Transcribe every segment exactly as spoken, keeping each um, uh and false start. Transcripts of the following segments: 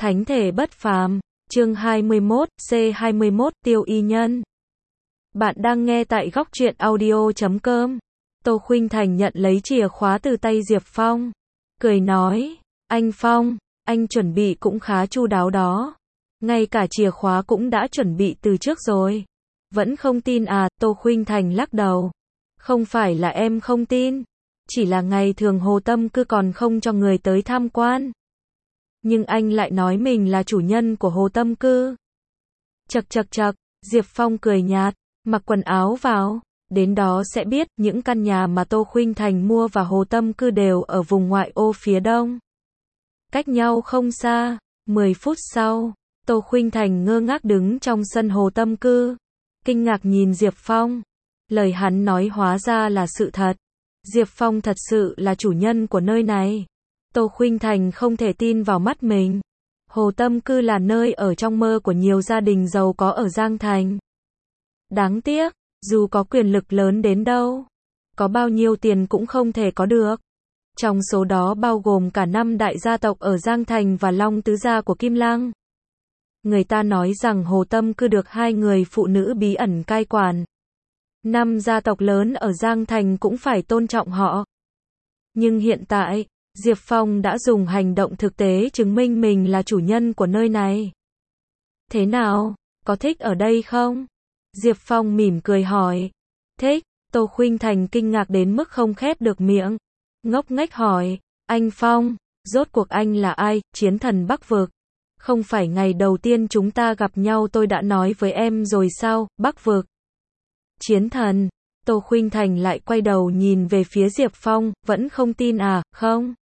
Thánh thể bất phàm, chương hai mươi mốt, C hai mươi mốt, Tiêu Y Nhân. Bạn đang nghe tại góc truyện audio chấm com. Tô Khuynh Thành nhận lấy chìa khóa từ tay Diệp Phong. Cười nói, anh Phong, anh chuẩn bị cũng khá chu đáo đó. Ngay cả chìa khóa cũng đã chuẩn bị từ trước rồi. Vẫn không tin à? Tô Khuynh Thành lắc đầu. Không phải là em không tin. Chỉ là ngày thường Hồ Tâm Cư còn không cho người tới tham quan. Nhưng anh lại nói mình là chủ nhân của Hồ Tâm Cư. Chậc chậc chậc, Diệp Phong cười nhạt, mặc quần áo vào, đến đó sẽ biết, những căn nhà mà Tô Khuynh Thành mua và Hồ Tâm Cư đều ở vùng ngoại ô phía đông. Cách nhau không xa. Mười phút sau, Tô Khuynh Thành ngơ ngác đứng trong sân Hồ Tâm Cư, kinh ngạc nhìn Diệp Phong. Lời hắn nói hóa ra là sự thật. Diệp Phong thật sự là chủ nhân của nơi này. Tô Khuynh Thành không thể tin vào mắt mình. Hồ Tâm Cư là nơi ở trong mơ của nhiều gia đình giàu có ở Giang Thành. Đáng tiếc, dù có quyền lực lớn đến đâu, có bao nhiêu tiền cũng không thể có được. Trong số đó bao gồm cả năm đại gia tộc ở Giang Thành và Long Tứ gia của Kim Lăng. Người ta nói rằng Hồ Tâm Cư được hai người phụ nữ bí ẩn cai quản. Năm gia tộc lớn ở Giang Thành cũng phải tôn trọng họ. Nhưng hiện tại, Diệp Phong đã dùng hành động thực tế chứng minh mình là chủ nhân của nơi này. Thế nào, có thích ở đây không? Diệp Phong mỉm cười hỏi. Thích. Tô Khuynh Thành kinh ngạc đến mức không khép được miệng. Ngốc nghếch hỏi, anh Phong, rốt cuộc anh là ai? Chiến thần Bắc Vực. Không phải ngày đầu tiên chúng ta gặp nhau tôi đã nói với em rồi sao? Bắc Vực. Chiến thần. Tô Khuynh Thành lại quay đầu nhìn về phía Diệp Phong, vẫn không tin à? Không.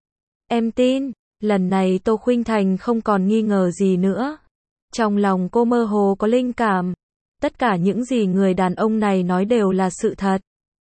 Em tin. Lần này Tô Khuynh Thành không còn nghi ngờ gì nữa. Trong lòng cô mơ hồ có linh cảm. Tất cả những gì người đàn ông này nói đều là sự thật.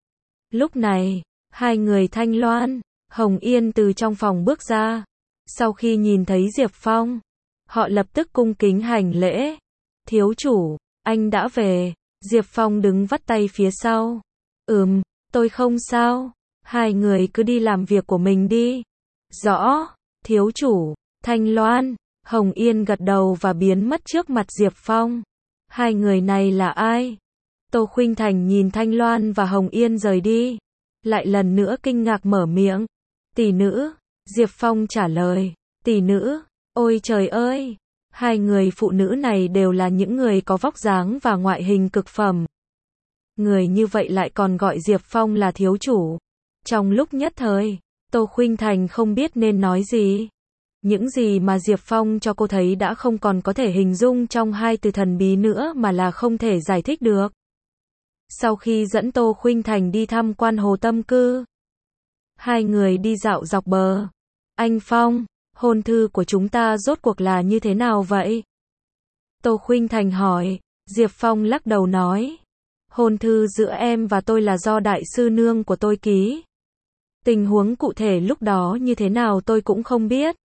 Lúc này, hai người Thanh Loan, Hồng Yên từ trong phòng bước ra. Sau khi nhìn thấy Diệp Phong, họ lập tức cung kính hành lễ. Thiếu chủ, anh đã về. Diệp Phong đứng vắt tay phía sau. Ừm, tôi không sao. Hai người cứ đi làm việc của mình đi. Rõ, thiếu chủ. Thanh Loan, Hồng Yên gật đầu và biến mất trước mặt Diệp Phong. Hai người này là ai? Tô Khuynh Thành nhìn Thanh Loan và Hồng Yên rời đi. Lại lần nữa kinh ngạc mở miệng. Tỷ nữ. Diệp Phong trả lời. Tỷ nữ. Ôi trời ơi! Hai người phụ nữ này đều là những người có vóc dáng và ngoại hình cực phẩm. Người như vậy lại còn gọi Diệp Phong là thiếu chủ. Trong lúc nhất thời, Tô Khuynh Thành không biết nên nói gì. Những gì mà Diệp Phong cho cô thấy đã không còn có thể hình dung trong hai từ thần bí nữa mà là không thể giải thích được. Sau khi dẫn Tô Khuynh Thành đi tham quan Hồ Tâm Cư, hai người đi dạo dọc bờ. Anh Phong, hôn thư của chúng ta rốt cuộc là như thế nào vậy? Tô Khuynh Thành hỏi. Diệp Phong lắc đầu nói. Hôn thư giữa em và tôi là do đại sư nương của tôi ký. Tình huống cụ thể lúc đó như thế nào tôi cũng không biết.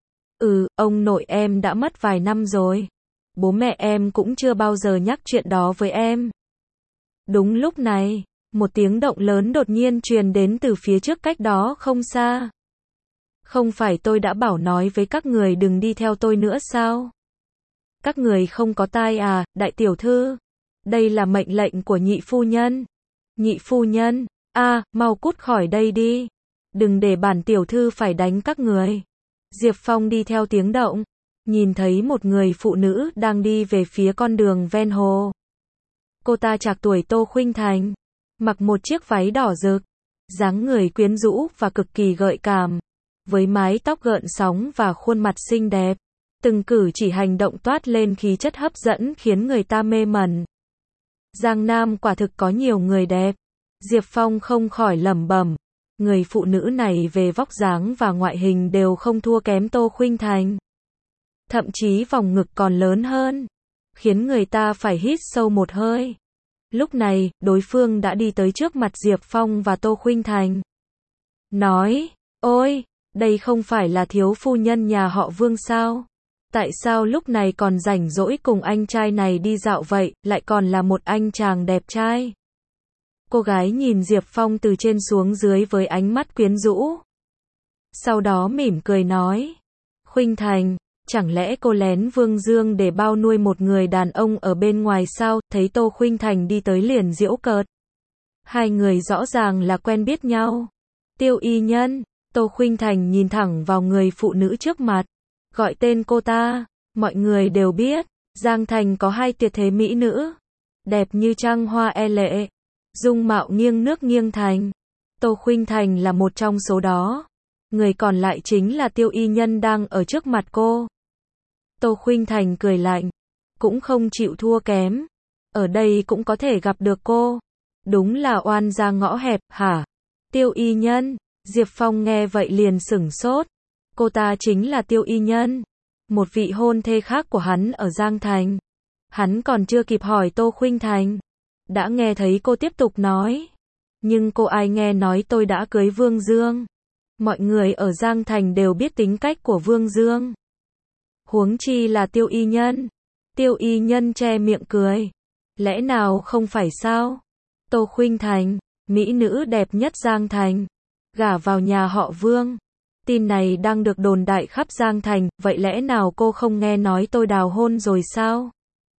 Ừ, ông nội em đã mất vài năm rồi. Bố mẹ em cũng chưa bao giờ nhắc chuyện đó với em. Đúng lúc này, một tiếng động lớn đột nhiên truyền đến từ phía trước cách đó không xa. Không phải tôi đã bảo nói với các người đừng đi theo tôi nữa sao? Các người không có tai à, đại tiểu thư? Đây là mệnh lệnh của nhị phu nhân. Nhị phu nhân, a, à, mau cút khỏi đây đi. Đừng để bản tiểu thư phải đánh các người. Diệp Phong đi theo tiếng động, nhìn thấy một người phụ nữ đang đi về phía con đường ven hồ. Cô ta trạc tuổi Tô Khuynh Thành, mặc một chiếc váy đỏ rực, dáng người quyến rũ và cực kỳ gợi cảm, với mái tóc gợn sóng và khuôn mặt xinh đẹp, từng cử chỉ hành động toát lên khí chất hấp dẫn khiến người ta mê mẩn. Giang Nam quả thực có nhiều người đẹp. Diệp Phong không khỏi lẩm bẩm, người phụ nữ này về vóc dáng và ngoại hình đều không thua kém Tô Khuynh Thành. Thậm chí vòng ngực còn lớn hơn, khiến người ta phải hít sâu một hơi. Lúc này, đối phương đã đi tới trước mặt Diệp Phong và Tô Khuynh Thành. Nói, ôi, đây không phải là thiếu phu nhân nhà họ Vương sao? Tại sao lúc này còn rảnh rỗi cùng anh trai này đi dạo vậy, lại còn là một anh chàng đẹp trai? Cô gái nhìn Diệp Phong từ trên xuống dưới với ánh mắt quyến rũ. Sau đó mỉm cười nói, Khuynh Thành, Chẳng lẽ cô lén Vương Dương để bao nuôi một người đàn ông ở bên ngoài sao? Thấy Tô Khuynh Thành đi tới liền giễu cợt. Hai người rõ ràng là quen biết nhau. Tiêu Y Nhân, Tô Khuynh Thành nhìn thẳng vào người phụ nữ trước mặt, gọi tên cô ta. Mọi người đều biết, Giang Thành có hai tuyệt thế mỹ nữ, đẹp như trăng hoa e lệ, dung mạo nghiêng nước nghiêng thành. Tô Khuynh Thành là một trong số đó. Người còn lại chính là Tiêu Y Nhân đang ở trước mặt cô. Tô Khuynh Thành cười lạnh, cũng không chịu thua kém. Ở đây cũng có thể gặp được cô. Đúng là oan gia ngõ hẹp, hả? Tiêu Y Nhân, Diệp Phong nghe vậy liền sửng sốt. Cô ta chính là Tiêu Y Nhân, một vị hôn thê khác của hắn ở Giang Thành. Hắn còn chưa kịp hỏi Tô Khuynh Thành, đã nghe thấy cô tiếp tục nói. Nhưng cô ai nghe nói tôi đã cưới Vương Dương. Mọi người ở Giang Thành đều biết tính cách của Vương Dương. Huống chi là Tiêu Y Nhân. Tiêu Y Nhân che miệng cười. Lẽ nào không phải sao? Tô Khuynh Thành, mỹ nữ đẹp nhất Giang Thành, gả vào nhà họ Vương. Tin này đang được đồn đại khắp Giang Thành, vậy lẽ nào cô không nghe nói tôi đào hôn rồi sao?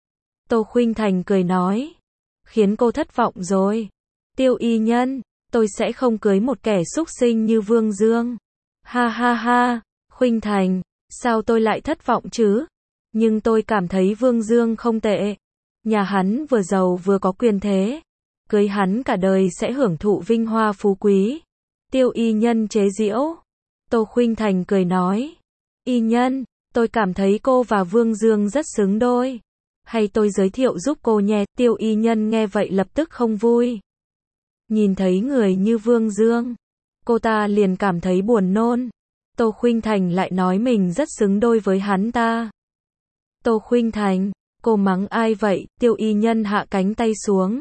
Tô Khuynh Thành cười nói, khiến cô thất vọng rồi. Tiêu Y Nhân, tôi sẽ không cưới một kẻ xúc sinh như Vương Dương. Ha ha ha, Khuynh Thành, sao tôi lại thất vọng chứ? Nhưng tôi cảm thấy Vương Dương không tệ. Nhà hắn vừa giàu vừa có quyền thế. Cưới hắn cả đời sẽ hưởng thụ vinh hoa phú quý. Tiêu Y Nhân chế giễu. Tô Khuynh Thành cười nói, Y Nhân, tôi cảm thấy cô và Vương Dương rất xứng đôi. Hay tôi giới thiệu giúp cô nhé? Tiêu Y Nhân nghe vậy lập tức không vui. Nhìn thấy người như Vương Dương, cô ta liền cảm thấy buồn nôn. Tô Khuynh Thành lại nói mình rất xứng đôi với hắn ta. Tô Khuynh Thành, cô mắng ai vậy? Tiêu Y Nhân hạ cánh tay xuống.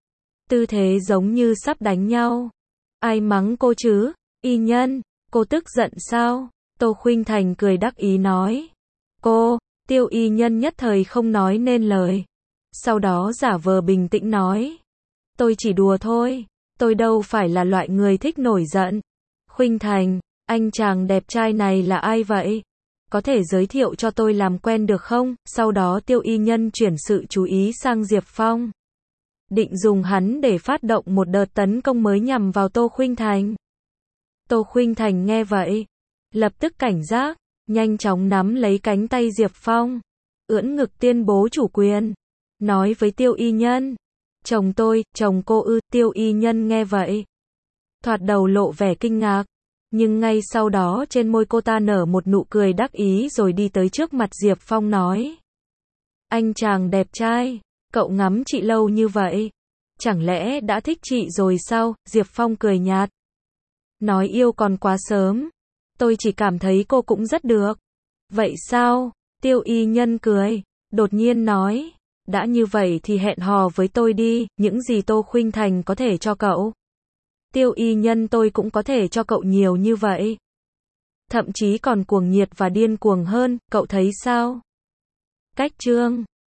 Tư thế giống như sắp đánh nhau. Ai mắng cô chứ? Y Nhân, cô tức giận sao? Tô Khuynh Thành cười đắc ý nói. Cô, Tiêu Y Nhân nhất thời không nói nên lời. Sau đó giả vờ bình tĩnh nói. Tôi chỉ đùa thôi, tôi đâu phải là loại người thích nổi giận. Khuynh Thành, anh chàng đẹp trai này là ai vậy? Có thể giới thiệu cho tôi làm quen được không? Sau đó Tiêu Y Nhân chuyển sự chú ý sang Diệp Phong. Định dùng hắn để phát động một đợt tấn công mới nhằm vào Tô Khuynh Thành. Tô Khuynh Thành nghe vậy, lập tức cảnh giác, nhanh chóng nắm lấy cánh tay Diệp Phong, ưỡn ngực tuyên bố chủ quyền, nói với Tiêu Y Nhân. Chồng tôi, chồng cô ư? Tiêu Y Nhân nghe vậy, thoạt đầu lộ vẻ kinh ngạc, nhưng ngay sau đó trên môi cô ta nở một nụ cười đắc ý rồi đi tới trước mặt Diệp Phong nói. Anh chàng đẹp trai, cậu ngắm chị lâu như vậy, chẳng lẽ đã thích chị rồi sao? Diệp Phong cười nhạt. Nói yêu còn quá sớm, tôi chỉ cảm thấy cô cũng rất được. Vậy sao? Tiêu Y Nhân cười, đột nhiên nói. Đã như vậy thì hẹn hò với tôi đi, những gì Tô Khuynh Thành có thể cho cậu. Tiêu Y Nhân tôi cũng có thể cho cậu nhiều như vậy. Thậm chí còn cuồng nhiệt và điên cuồng hơn, cậu thấy sao? Cách chương